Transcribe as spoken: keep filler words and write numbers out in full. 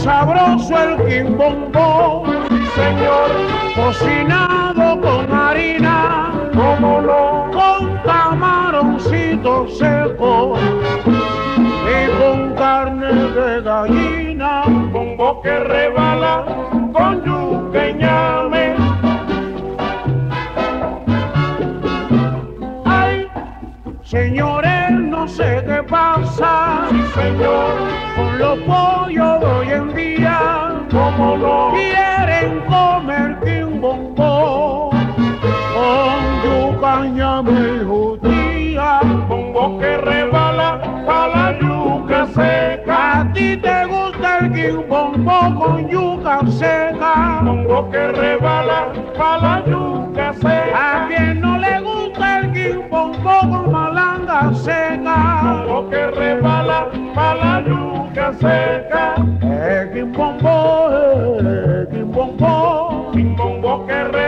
sabroso el quimbombó, sí señor, cocinado con harina, cómo no, con camaroncito seco y con carne de gallina, bombo que rebala con yuca y ñame. Ay, señores, no sé qué pasa, Sí señor, con los pollos de hoy en día, cómo no, quieren comer quimbombó con yuca, ñame y judía. bombo que rebala pa' la yuca seca. A ti te gusta el quimbombó con yuca seca, Bombo que rebala pa' la yuca a seca. quien no le gusta el quimbombó con malanga seca. Bombo que rebala pa' la yuca seca. El quimbombó, el quimbombó, Bombo que rebala